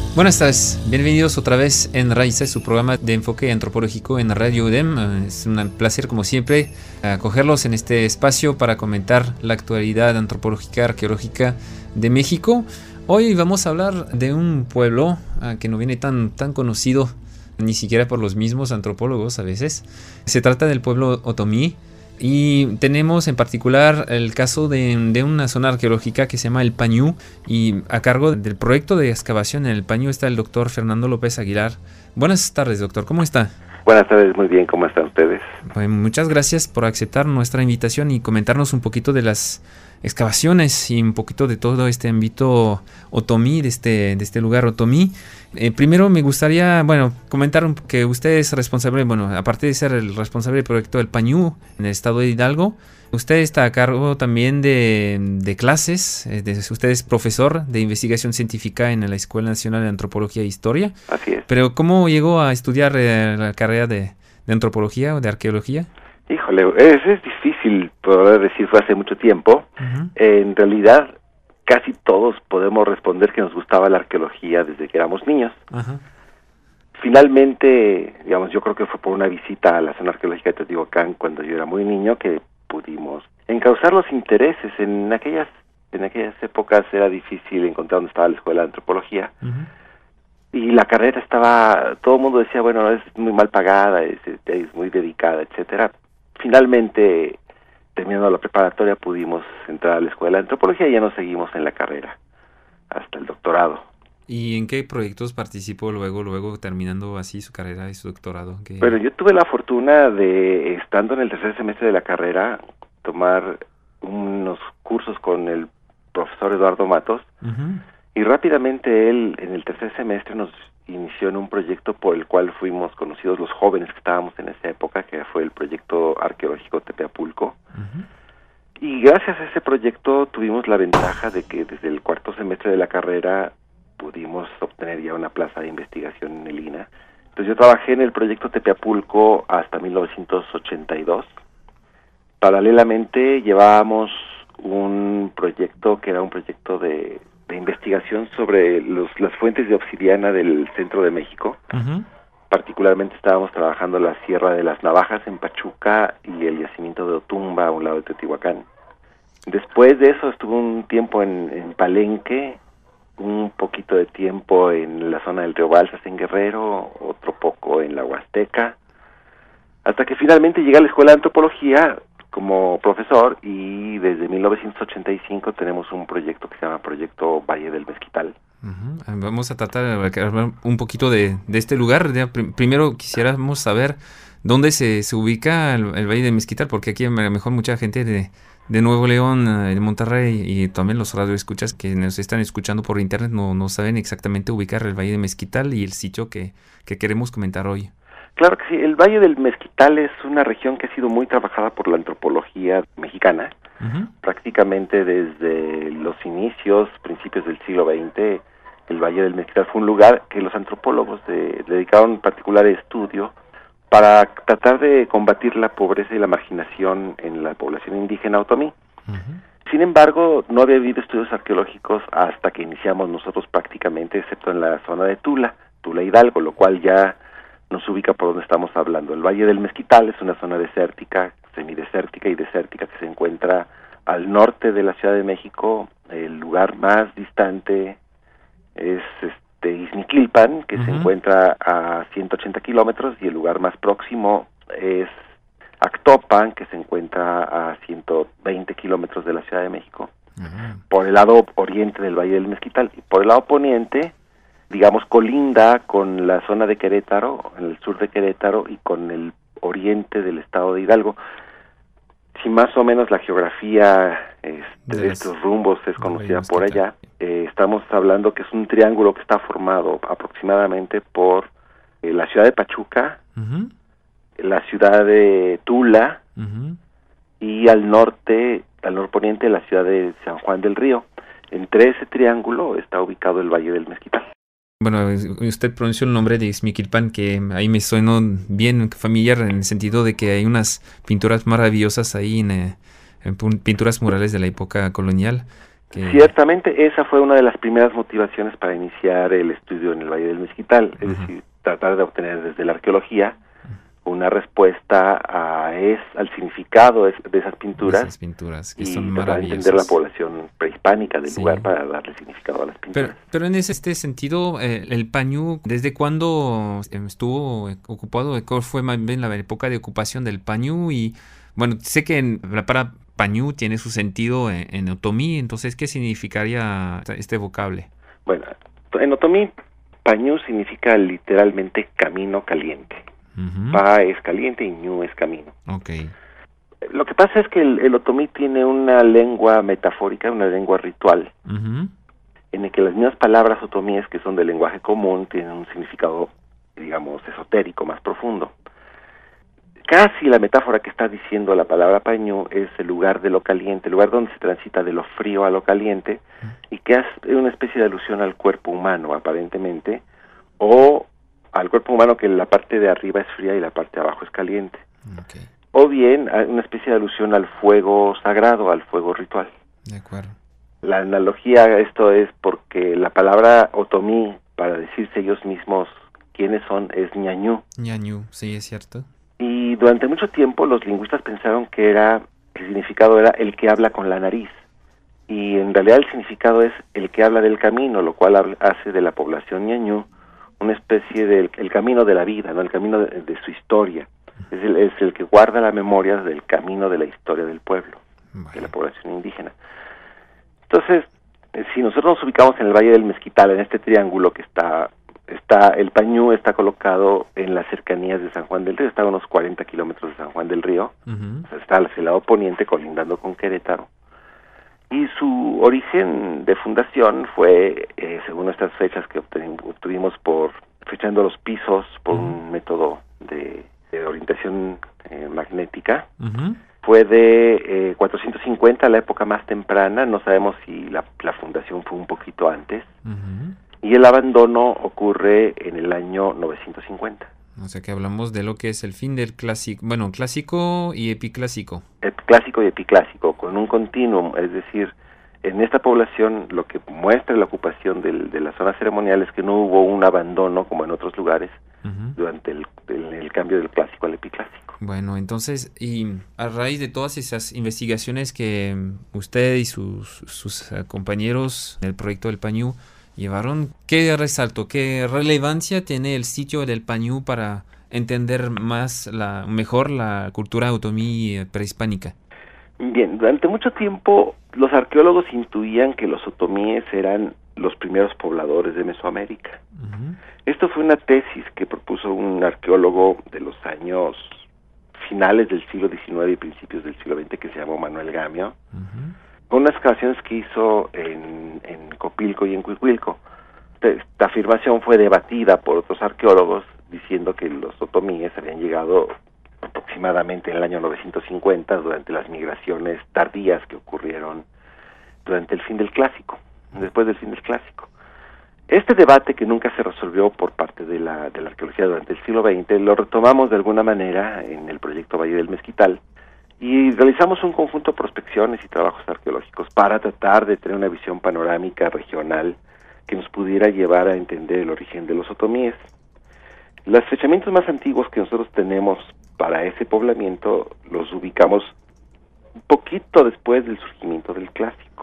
Buenas tardes, bienvenidos otra vez en Raíces, su programa de enfoque antropológico en Radio UDEM. Es un placer, como siempre, acogerlos en este espacio para comentar la actualidad antropológica, arqueológica de México. Hoy vamos a hablar de un pueblo que no viene tan conocido, ni siquiera por los mismos antropólogos a veces. Se trata del pueblo otomí. Y tenemos en particular el caso de una zona arqueológica que se llama El Pañú, y a cargo del proyecto de excavación en El Pañú está el doctor Fernando López Aguilar. Buenas tardes, doctor, ¿cómo está? Buenas tardes, muy bien, ¿cómo están ustedes? Pues muchas gracias por aceptar nuestra invitación y comentarnos un poquito de las excavaciones y un poquito de todo este ámbito otomí, de este lugar otomí. Primero me gustaría, comentar que usted es responsable, aparte de ser el responsable del proyecto del Pañú en el estado de Hidalgo, usted está a cargo también de clases, usted es profesor de investigación científica en la Escuela Nacional de Antropología e Historia. Así es. Pero ¿cómo llegó a estudiar la carrera de antropología o de arqueología? Híjole, es difícil poder decir, fue hace mucho tiempo. Uh-huh. En realidad, casi todos podemos responder que nos gustaba la arqueología desde que éramos niños. Uh-huh. Finalmente, yo creo que fue por una visita a la zona arqueológica de Teotihuacán cuando yo era muy niño que pudimos encauzar los intereses. En aquellas épocas era difícil encontrar dónde estaba la escuela de antropología. Uh-huh. Y la carrera todo el mundo decía, es muy mal pagada, es muy dedicada, etcétera. Finalmente, terminando la preparatoria, pudimos entrar a la escuela de antropología y ya nos seguimos en la carrera hasta el doctorado. ¿Y en qué proyectos participó luego terminando así su carrera y su doctorado? Bueno, yo tuve la fortuna de, estando en el tercer semestre de la carrera, tomar unos cursos con el profesor Eduardo Matos. Uh-huh. Y rápidamente él, en el tercer semestre, nos inició en un proyecto por el cual fuimos conocidos los jóvenes que estábamos en esa época, que fue el proyecto arqueológico Tepeapulco. Uh-huh. Y gracias a ese proyecto tuvimos la ventaja de que desde el cuarto semestre de la carrera pudimos obtener ya una plaza de investigación en el INAH. Entonces yo trabajé en el proyecto Tepeapulco hasta 1982. Paralelamente llevábamos un proyecto que era un proyecto de investigación sobre las fuentes de obsidiana del centro de México. Uh-huh. Particularmente estábamos trabajando la Sierra de las Navajas en Pachuca y el yacimiento de Otumba a un lado de Teotihuacán. Después de eso estuve un tiempo en Palenque, un poquito de tiempo en la zona del Río Balsas en Guerrero, otro poco en la Huasteca, hasta que finalmente llegué a la Escuela de Antropología como profesor, y desde 1985 tenemos un proyecto que se llama Proyecto Valle del Mezquital. Uh-huh. Vamos a tratar de hablar un poquito de este lugar. Primero quisiéramos saber dónde se ubica el Valle del Mezquital, porque aquí a lo mejor mucha gente de Nuevo León, de Monterrey, y también los radioescuchas que nos están escuchando por internet no saben exactamente ubicar el Valle del Mezquital y el sitio que queremos comentar hoy. Claro que sí, el Valle del Mezquital es una región que ha sido muy trabajada por la antropología mexicana. Uh-huh. Prácticamente desde los principios del siglo XX, el Valle del Mezquital fue un lugar que los antropólogos dedicaron particular estudio para tratar de combatir la pobreza y la marginación en la población indígena otomí. Uh-huh. Sin embargo, no había habido estudios arqueológicos hasta que iniciamos nosotros prácticamente, excepto en la zona de Tula Hidalgo, lo cual ya nos ubica por donde estamos hablando. El Valle del Mezquital es una zona desértica, semidesértica y desértica que se encuentra al norte de la Ciudad de México. El lugar más distante es Izmiquilpan, que se encuentra a 180 kilómetros, y el lugar más próximo es Actopan, que se encuentra a 120 kilómetros de la Ciudad de México, por el lado oriente del Valle del Mezquital. Y por el lado poniente, colinda con la zona de Querétaro, en el sur de Querétaro, y con el oriente del estado de Hidalgo. Si más o menos la geografía de estos rumbos es conocida por allá, estamos hablando que es un triángulo que está formado aproximadamente por la ciudad de Pachuca, uh-huh, la ciudad de Tula, uh-huh, y al norponiente la ciudad de San Juan del Río. Entre ese triángulo está ubicado el Valle del Mezquital. Bueno, usted pronunció el nombre de Izmiquilpan, que ahí me suena bien familiar en el sentido de que hay unas pinturas maravillosas ahí, en pinturas murales de la época colonial, Ciertamente esa fue una de las primeras motivaciones para iniciar el estudio en el Valle del Mezquital, es decir, tratar de obtener desde la arqueología una respuesta al significado de esas pinturas, que y son tratar de entender la población prehispánica del lugar para darle significado a las pinturas. Pero en este sentido, el pañú, ¿desde cuándo estuvo ocupado? ¿Cuál fue más bien la época de ocupación del pañú? Y bueno, sé que la palabra pañú tiene su sentido en otomí, entonces, ¿qué significaría este vocable? Bueno, en otomí, pañú significa literalmente camino caliente. Pa es caliente y ñu es camino. Okay. Lo que pasa es que el otomí tiene una lengua metafórica, una lengua ritual, en el que las mismas palabras otomíes que son del lenguaje común tienen un significado, digamos, esotérico, más profundo. Casi la metáfora que está diciendo la palabra pañú es el lugar de lo caliente, el lugar donde se transita de lo frío a lo caliente, y que hace una especie de alusión al cuerpo humano, aparentemente, o al cuerpo humano, que la parte de arriba es fría y la parte de abajo es caliente. Okay. O bien una especie de alusión al fuego sagrado, al fuego ritual. De acuerdo. La analogía a esto es porque la palabra otomí, para decirse ellos mismos quiénes son, es ñañú. Ñañú, sí, es cierto. Y durante mucho tiempo los lingüistas pensaron que el significado era el que habla con la nariz. Y en realidad el significado es el que habla del camino, lo cual hace de la población ñañú una especie del camino de la vida, ¿no? El camino de su historia. Es el que guarda la memoria del camino de la historia del pueblo, de la población indígena. Entonces, si nosotros nos ubicamos en el Valle del Mezquital, en este triángulo que está el pañú está colocado en las cercanías de San Juan del Río, está a unos 40 kilómetros de San Juan del Río, o sea, está hacia el lado poniente, colindando con Querétaro. Y su origen de fundación fue, según nuestras fechas que obtuvimos fechando los pisos por un método de orientación magnética, fue de 450, la época más temprana. No sabemos si la fundación fue un poquito antes, y el abandono ocurre en el año 950. O sea que hablamos de lo que es el fin del clásico, bueno, clásico y epiclásico. Clásico y epiclásico, con un continuum, es decir, en esta población lo que muestra la ocupación de la zona ceremonial es que no hubo un abandono como en otros lugares durante el cambio del clásico al epiclásico. Bueno, entonces, y a raíz de todas esas investigaciones que usted y sus compañeros del proyecto del Pañú llevaron, ¿qué resaltó? ¿Qué relevancia tiene el sitio del Pañú para entender mejor la cultura otomí prehispánica? Bien, durante mucho tiempo los arqueólogos intuían que los otomíes eran los primeros pobladores de Mesoamérica. Esto fue una tesis que propuso un arqueólogo de los años finales del siglo XIX y principios del siglo XX que se llamó Manuel Gamio, con unas excavaciones que hizo en Copilco y en Cuicuilco. Esta afirmación fue debatida por otros arqueólogos diciendo que los otomíes habían llegado aproximadamente en el año 950 durante las migraciones tardías que ocurrieron durante el fin del clásico, después del fin del clásico. Este debate, que nunca se resolvió por parte de la arqueología durante el siglo XX, lo retomamos de alguna manera en el proyecto Valle del Mezquital y realizamos un conjunto de prospecciones y trabajos arqueológicos para tratar de tener una visión panorámica regional que nos pudiera llevar a entender el origen de los otomíes. Los fechamientos más antiguos que nosotros tenemos para ese poblamiento los ubicamos un poquito después del surgimiento del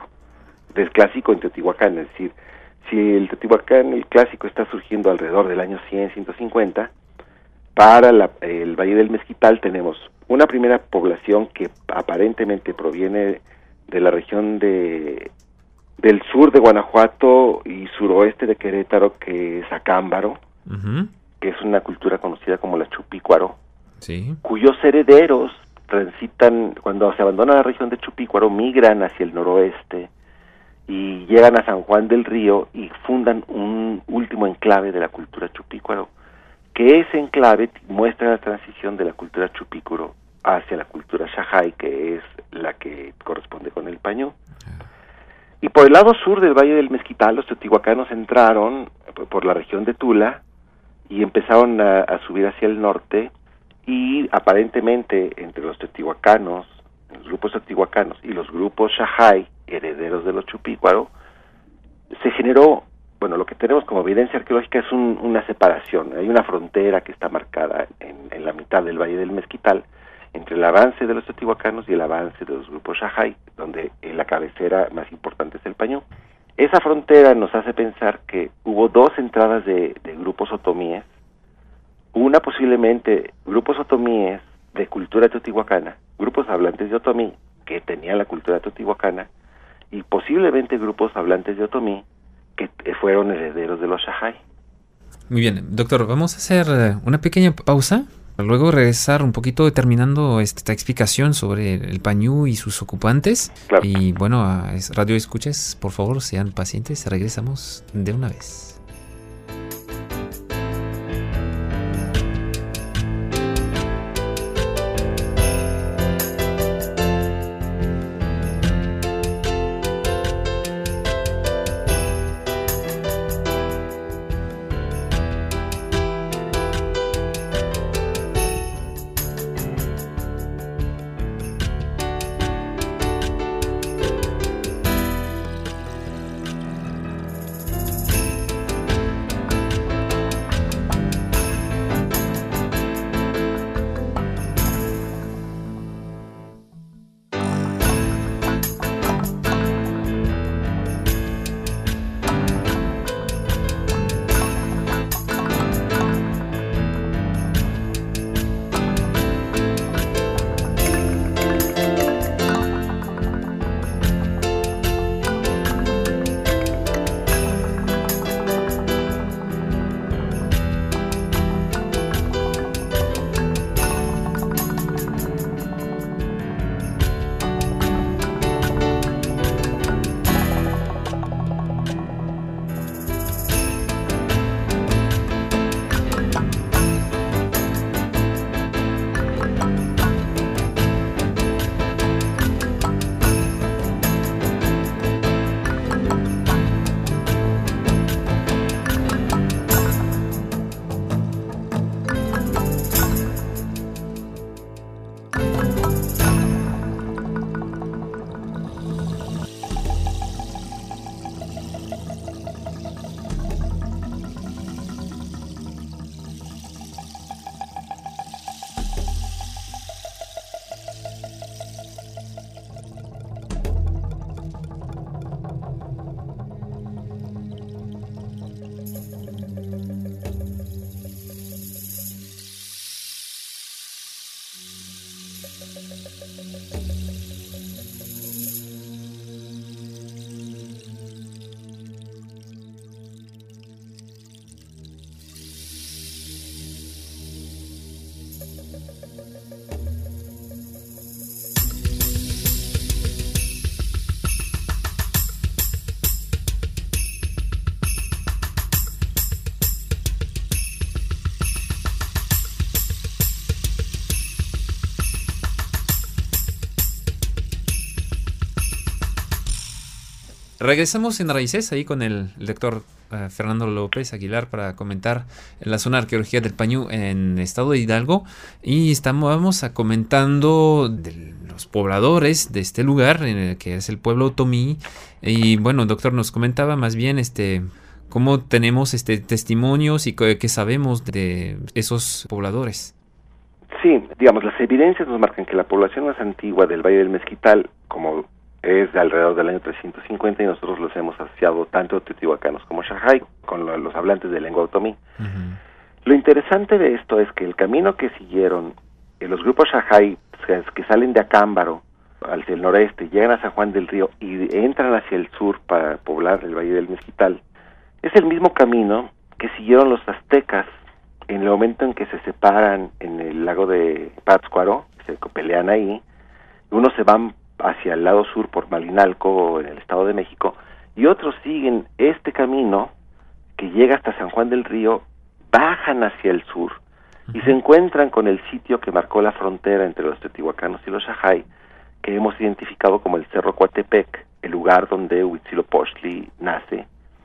clásico en Teotihuacán, es decir, si el Teotihuacán, el clásico, está surgiendo alrededor del año 100, 150, para el Valle del Mezquital tenemos una primera población que aparentemente proviene de la región del sur de Guanajuato y suroeste de Querétaro, que es Acámbaro, que es una cultura conocida como la Chupícuaro, cuyos herederos transitan, cuando se abandona la región de Chupícuaro, migran hacia el noroeste y llegan a San Juan del Río y fundan un último enclave de la cultura chupícuaro, que ese enclave muestra la transición de la cultura chupícuaro hacia la cultura Xajay, que es la que corresponde con el Pañú. Y por el lado sur del Valle del Mezquital, los teotihuacanos entraron por la región de Tula y empezaron a subir hacia el norte, y aparentemente entre los teotihuacanos, los grupos teotihuacanos y los grupos Xajay, herederos de los Chupícuaro, se generó, lo que tenemos como evidencia arqueológica es una separación, hay una frontera que está marcada en la mitad del Valle del Mezquital, entre el avance de los teotihuacanos y el avance de los grupos Xajay, donde la cabecera más importante es el Pañú. Esa frontera nos hace pensar que hubo dos entradas de grupos otomíes, una posiblemente grupos otomíes de cultura teotihuacana, grupos hablantes de otomí que tenían la cultura teotihuacana, y posiblemente grupos hablantes de otomí que fueron herederos de los Xajay. Muy bien, doctor, vamos a hacer una pequeña pausa, luego regresar un poquito terminando esta explicación sobre el Pañú y sus ocupantes. Claro. Y bueno, a Radio Escuchas, por favor, sean pacientes, regresamos de una vez. Regresamos en Raíces ahí con el doctor Fernando López Aguilar para comentar la zona de arqueología del Pañú en estado de Hidalgo, y vamos a comentando de los pobladores de este lugar, que es el pueblo otomí. Y bueno, doctor, nos comentaba más bien cómo tenemos testimonios y qué sabemos de esos pobladores. Sí, digamos, las evidencias nos marcan que la población más antigua del Valle del Mezquital, como es de alrededor del año 350, y nosotros los hemos asociado tanto teotihuacanos como Xajay, con los hablantes de lengua otomí. Uh-huh. Lo interesante de esto es que el camino que siguieron los grupos Xajay, que salen de Acámbaro hacia el noreste, llegan a San Juan del Río y entran hacia el sur para poblar el Valle del Mezquital, es el mismo camino que siguieron los aztecas en el momento en que se separan en el lago de Pátzcuaro, se pelean ahí. Unos se van hacia el lado sur por Malinalco, en el Estado de México, y otros siguen este camino que llega hasta San Juan del Río, bajan hacia el sur y se encuentran con el sitio que marcó la frontera entre los teotihuacanos y los Xajay, que hemos identificado como el Cerro Coatepec, el lugar donde Huitzilopochtli nace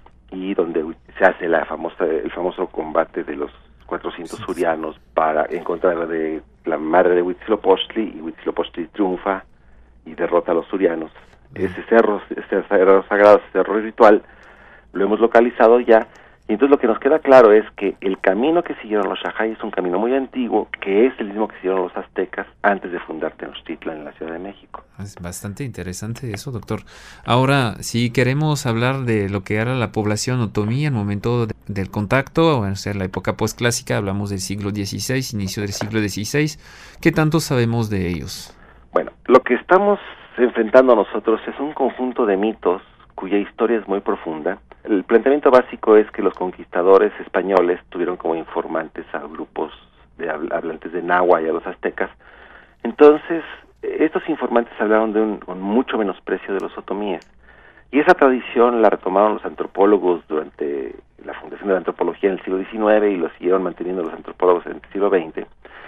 y donde se hace el famoso combate de los 400 surianos en contra de la madre de Huitzilopochtli, y Huitzilopochtli triunfa y derrota a los surianos ese cerro sagrado, ese cerro ritual, lo hemos localizado ya. Y entonces lo que nos queda claro es que el camino que siguieron los Xajay es un camino muy antiguo, que es el mismo que siguieron los aztecas antes de fundar Tenochtitlan en la Ciudad de México. Es bastante interesante eso, doctor. Ahora, si queremos hablar de lo que era la población otomí en el momento del contacto, o sea, la época postclásica, hablamos del siglo XVI, inicio del siglo XVI, ¿qué tanto sabemos de ellos? Bueno, lo que estamos enfrentando nosotros es un conjunto de mitos cuya historia es muy profunda. El planteamiento básico es que los conquistadores españoles tuvieron como informantes a grupos de hablantes de náhuatl y a los aztecas. Entonces, estos informantes hablaron con mucho menosprecio de los otomíes. Y esa tradición la retomaron los antropólogos durante la fundación de la antropología en el siglo XIX y lo siguieron manteniendo los antropólogos en el siglo XX.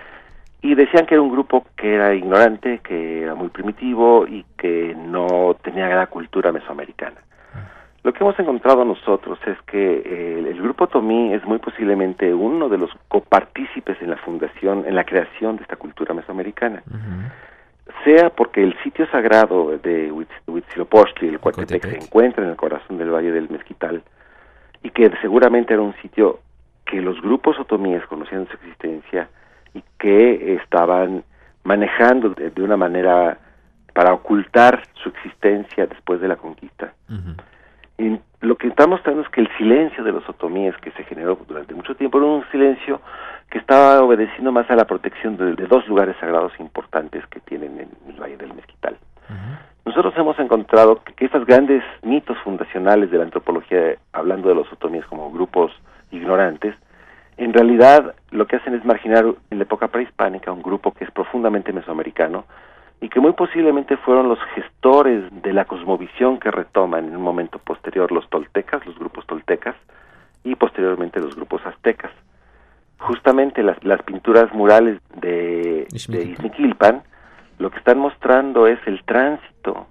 Y decían que era un grupo que era ignorante, que era muy primitivo y que no tenía la cultura mesoamericana. Lo que hemos encontrado nosotros es que el grupo otomí es muy posiblemente uno de los copartícipes en la fundación, en la creación de esta cultura mesoamericana. Sea porque el sitio sagrado de Huitzilopochtli, el Coatepec, se encuentra en el corazón del Valle del Mezquital, y que seguramente era un sitio que los grupos otomíes conocían su existencia y que estaban manejando de una manera para ocultar su existencia después de la conquista. Y lo que está mostrando es que el silencio de los otomíes que se generó durante mucho tiempo era un silencio que estaba obedeciendo más a la protección de dos lugares sagrados importantes que tienen en el Valle del Mezquital. Nosotros hemos encontrado que estos grandes mitos fundacionales de la antropología, hablando de los otomíes como grupos ignorantes, en realidad lo que hacen es marginar en la época prehispánica un grupo que es profundamente mesoamericano y que muy posiblemente fueron los gestores de la cosmovisión que retoman en un momento posterior los toltecas, los grupos toltecas, y posteriormente los grupos aztecas. Justamente las pinturas murales de Ixmiquilpan lo que están mostrando es el tránsito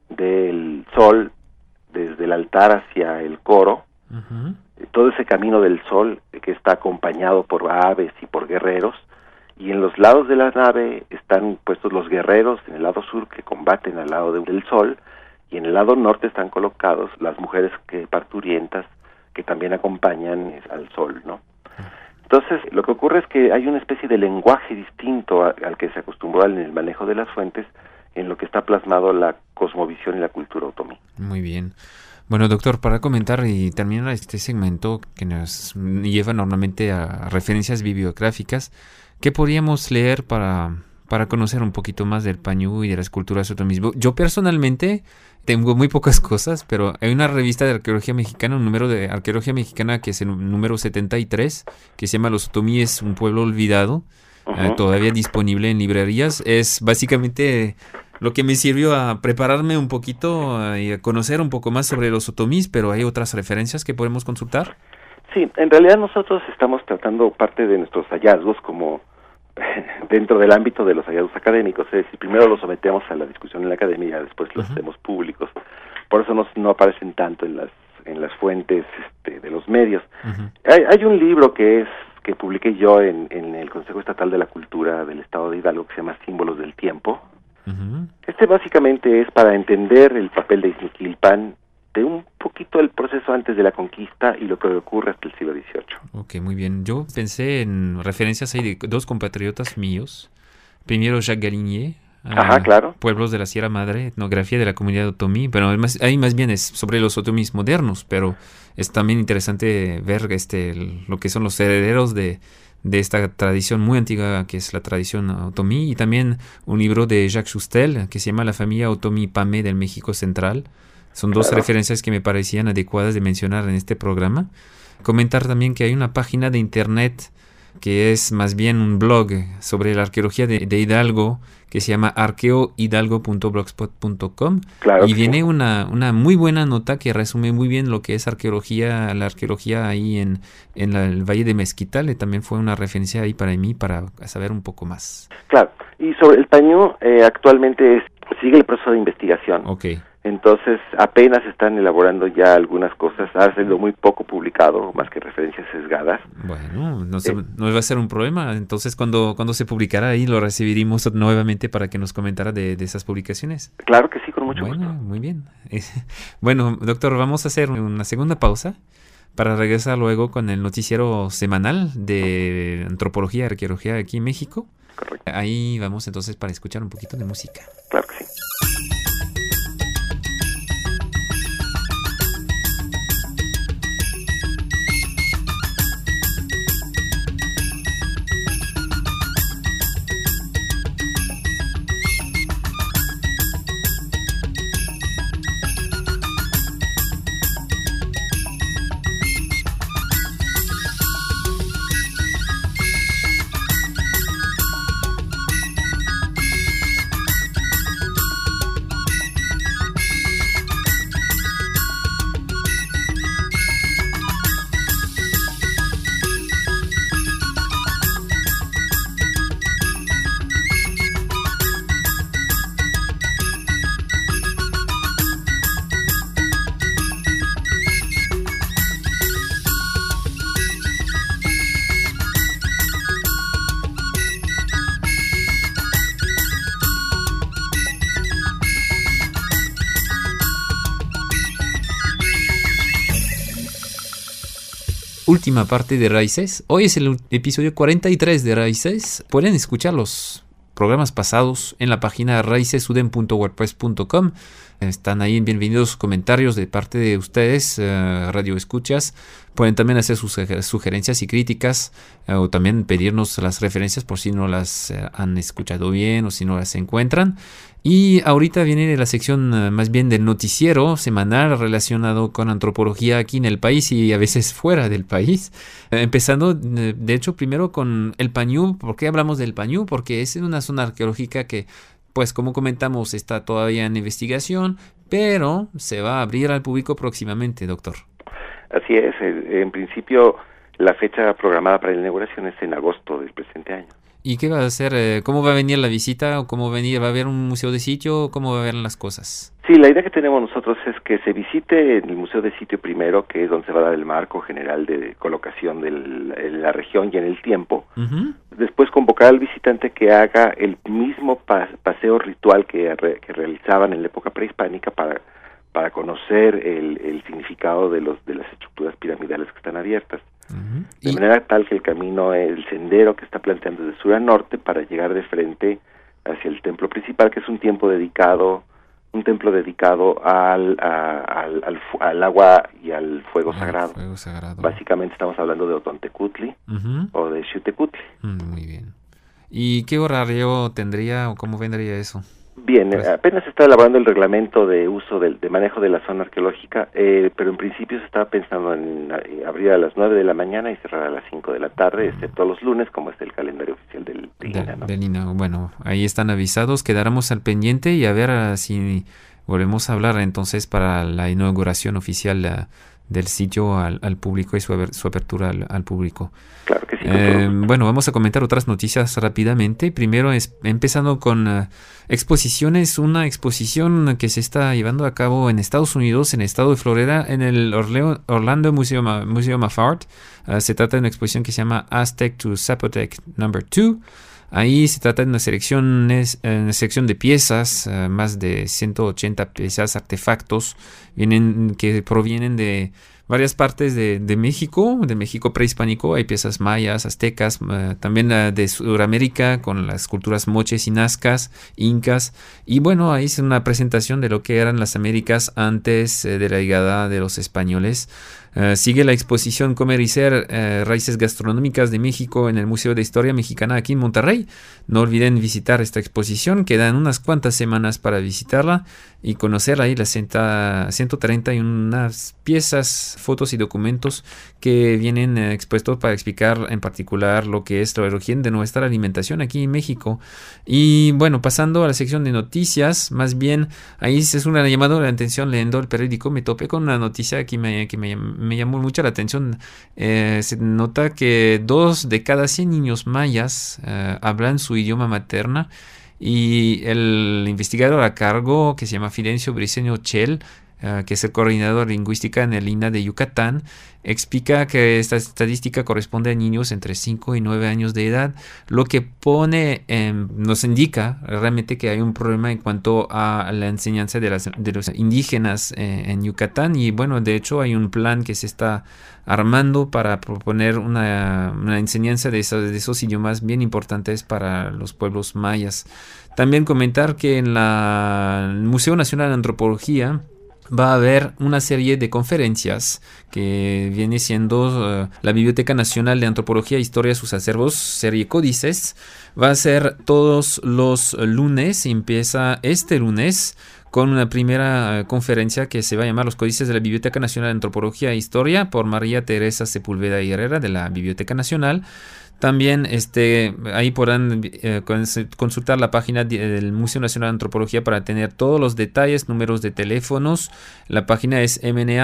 del sol desde el altar hacia el coro, todo ese camino del sol que está acompañado por aves y por guerreros, y en los lados de la nave están puestos los guerreros en el lado sur que combaten al lado del sol, y en el lado norte están colocados las mujeres parturientas que también acompañan al sol, ¿no? Entonces, lo que ocurre es que hay una especie de lenguaje distinto al que se acostumbró en el manejo de las fuentes, en lo que está plasmado la cosmovisión y la cultura otomí. Muy bien. Bueno, doctor, para comentar y terminar este segmento que nos lleva normalmente a referencias bibliográficas, ¿qué podríamos leer para conocer un poquito más del Pañú y de las culturas otomís? Yo personalmente tengo muy pocas cosas, pero hay una revista de arqueología mexicana, un número de arqueología mexicana que es el número 73, que se llama Los otomíes, un pueblo olvidado, todavía disponible en librerías. Es básicamente lo que me sirvió a prepararme un poquito y a conocer un poco más sobre los otomís, pero hay otras referencias que podemos consultar. Sí, en realidad nosotros estamos tratando parte de nuestros hallazgos como dentro del ámbito de los hallazgos académicos, es decir, primero los sometemos a la discusión en la academia y después los hacemos públicos. Por eso no aparecen tanto en las fuentes de los medios. Hay un libro que publiqué yo en el Consejo Estatal de la Cultura del Estado de Hidalgo que se llama Símbolos del Tiempo. Básicamente es para entender el papel de Ixmiquilpan, de un poquito el proceso antes de la conquista y lo que ocurre hasta el siglo XVIII. Ok, muy bien. Yo pensé en referencias ahí de dos compatriotas míos. Primero Jacques Galinier, claro. Pueblos de la Sierra Madre, etnografía de la comunidad otomí, pero ahí más bien es sobre los otomís modernos, pero es también interesante ver lo que son los herederos de esta tradición muy antigua que es la tradición otomí, y también un libro de Jacques Chustel que se llama La familia otomí Pamé del México Central. Son dos referencias que me parecían adecuadas de mencionar en este programa. Comentar también que hay una página de internet que es más bien un blog sobre la arqueología de Hidalgo que se llama arqueohidalgo.blogspot.com, y viene una muy buena nota que resume muy bien lo que es la arqueología ahí en el Valle de Mezquital, y también fue una referencia ahí para mí para saber un poco más. Claro, y sobre el Pañú actualmente sigue el proceso de investigación. Okay. Entonces apenas están elaborando ya algunas cosas, ha sido muy poco publicado, más que referencias sesgadas. Bueno, no va a ser un problema. Entonces cuando se publicará ahí lo recibiremos nuevamente para que nos comentara de esas publicaciones. Claro que sí, con mucho bueno, gusto. Muy bien. Bueno, doctor, vamos a hacer una segunda pausa para regresar luego con el noticiero semanal de antropología y arqueología aquí en México. Correcto. Ahí vamos entonces para escuchar un poquito de música. Claro que sí. Última parte de Raíces. Hoy es el episodio 43 de Raíces. Pueden escuchar los programas pasados en la página raicesudem.wordpress.com. Están ahí bienvenidos comentarios de parte de ustedes, radio escuchas. Pueden también hacer sus sugerencias y críticas o también pedirnos las referencias por si no las han escuchado bien o si no las encuentran. Y ahorita viene la sección más bien del noticiero semanal relacionado con antropología aquí en el país y a veces fuera del país. Empezando, de hecho, primero con el Pañú. ¿Por qué hablamos del Pañú? Porque es una zona arqueológica que, pues como comentamos, está todavía en investigación, pero se va a abrir al público próximamente, doctor. Así es, en principio la fecha programada para la inauguración es en agosto del presente año. ¿Y qué va a hacer? ¿Cómo va a venir la visita? ¿O cómo va a haber un museo de sitio? ¿O cómo va a ver las cosas? Sí, la idea que tenemos nosotros es que se visite el museo de sitio primero, que es donde se va a dar el marco general de colocación en la región y en el tiempo. Uh-huh. Después convocar al visitante que haga el mismo paseo ritual que realizaban en la época prehispánica para conocer el significado de las estructuras piramidales que están abiertas. Uh-huh. De manera tal que el camino, el sendero que está planteando de sur a norte para llegar de frente hacia el templo principal, que es un templo dedicado al agua y al fuego sagrado. Básicamente estamos hablando de Otontecutli uh-huh. o de Xiuhtecutli. Muy bien. ¿Y qué horario tendría o cómo vendría eso? Bien, apenas se está elaborando el reglamento de uso de manejo de la zona arqueológica, pero en principio se estaba pensando en abrir a las 9 de la mañana y cerrar a las 5 de la tarde, excepto los lunes, como es el calendario oficial del INAH, ¿no? Del INAH. Bueno, ahí están avisados, quedaremos al pendiente y a ver si volvemos a hablar entonces para la inauguración oficial del sitio al público y su apertura al público. Claro que sí. Bueno, vamos a comentar otras noticias rápidamente. Primero, empezando con exposiciones. Una exposición que se está llevando a cabo en Estados Unidos, en el estado de Florida, en el Orlando Museum of Art. Se trata de una exposición que se llama Aztec to Zapotec No. 2. Ahí se trata de una selección de piezas, más de 180 piezas, artefactos, que provienen de varias partes de México prehispánico. Hay piezas mayas, aztecas, también de Sudamérica con las culturas moches y nazcas, incas. Y bueno, ahí es una presentación de lo que eran las Américas antes de la llegada de los españoles. Sigue la exposición Comer y Ser, Raíces Gastronómicas de México en el Museo de Historia Mexicana aquí en Monterrey. No olviden visitar esta exposición, quedan unas cuantas semanas para visitarla y conocer ahí las 131 piezas, fotos y documentos que vienen expuestos para explicar en particular lo que es la origen de nuestra alimentación aquí en México. Y bueno, pasando a la sección de noticias, más bien ahí es una llamada la atención leyendo el periódico, me topé con una noticia que me llamó mucho la atención. Se nota que 2 de cada 100 niños mayas hablan su idioma materna y el investigador a cargo, que se llama Fidencio Briceño Chel, que es el coordinador de lingüística en el INA de Yucatán, explica que esta estadística corresponde a niños entre 5 y 9 años de edad, lo que nos indica realmente que hay un problema en cuanto a la enseñanza de los indígenas en Yucatán. Y bueno, de hecho hay un plan que se está armando para proponer una enseñanza de esos idiomas bien importantes para los pueblos mayas. También comentar que en el Museo Nacional de Antropología va a haber una serie de conferencias que viene siendo la Biblioteca Nacional de Antropología e Historia, sus acervos, serie Códices. Va a ser todos los lunes, empieza este lunes con una primera conferencia que se va a llamar Los Códices de la Biblioteca Nacional de Antropología e Historia por María Teresa Sepúlveda y Herrera de la Biblioteca Nacional. También ahí podrán consultar la página del Museo Nacional de Antropología para tener todos los detalles, números de teléfonos. La página es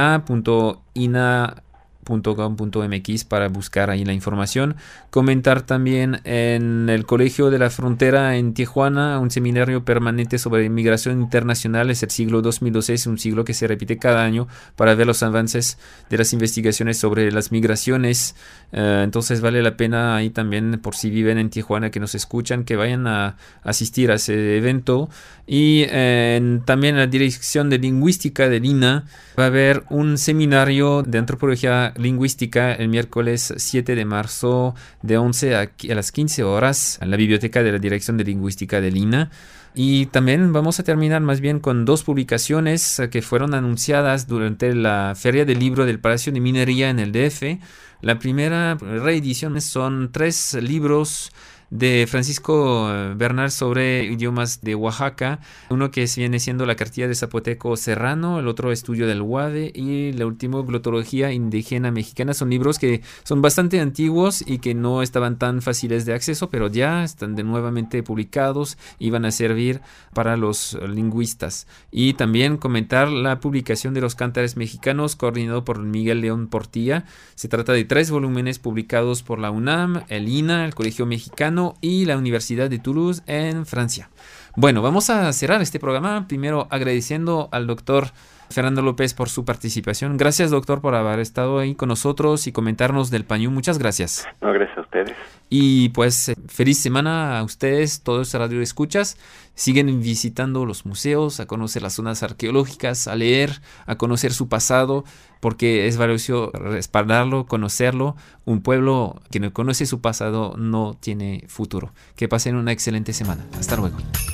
mna.ina.gov.mx para buscar ahí la información. Comentar también en el Colegio de la Frontera en Tijuana, un seminario permanente sobre inmigración internacional, es el siglo 2012, es un siglo que se repite cada año para ver los avances de las investigaciones sobre las migraciones. Entonces vale la pena ahí también, por si viven en Tijuana, que nos escuchan, que vayan a asistir a ese evento. Y también en la Dirección de Lingüística del INA va a haber un seminario de antropología lingüística el miércoles 7 de marzo de 11 a las 15 horas en la biblioteca de la Dirección de Lingüística del INA. Y también vamos a terminar más bien con 2 publicaciones que fueron anunciadas durante la Feria del Libro del Palacio de Minería en el DF. La primera reedición son 3 libros de Francisco Bernal sobre idiomas de Oaxaca, uno que viene siendo la cartilla de zapoteco serrano, el otro estudio del Huave y el último glotología indígena mexicana. Son libros que son bastante antiguos y que no estaban tan fáciles de acceso, pero ya están nuevamente publicados y van a servir para los lingüistas. Y también comentar la publicación de los Cántares Mexicanos, coordinado por Miguel León Portilla. Se trata de 3 volúmenes publicados por la UNAM, el INA, el Colegio Mexicano y la Universidad de Toulouse en Francia. Bueno, vamos a cerrar este programa primero agradeciendo al doctor Fernando López por su participación. Gracias, doctor, por haber estado ahí con nosotros y comentarnos del Pañú. Muchas gracias. No, gracias a ustedes. Y pues feliz semana a ustedes, todos Radio Escuchas. Siguen visitando los museos, a conocer las zonas arqueológicas, a leer, a conocer su pasado, porque es valioso respaldarlo, conocerlo. Un pueblo que no conoce su pasado no tiene futuro. Que pasen una excelente semana. Hasta luego.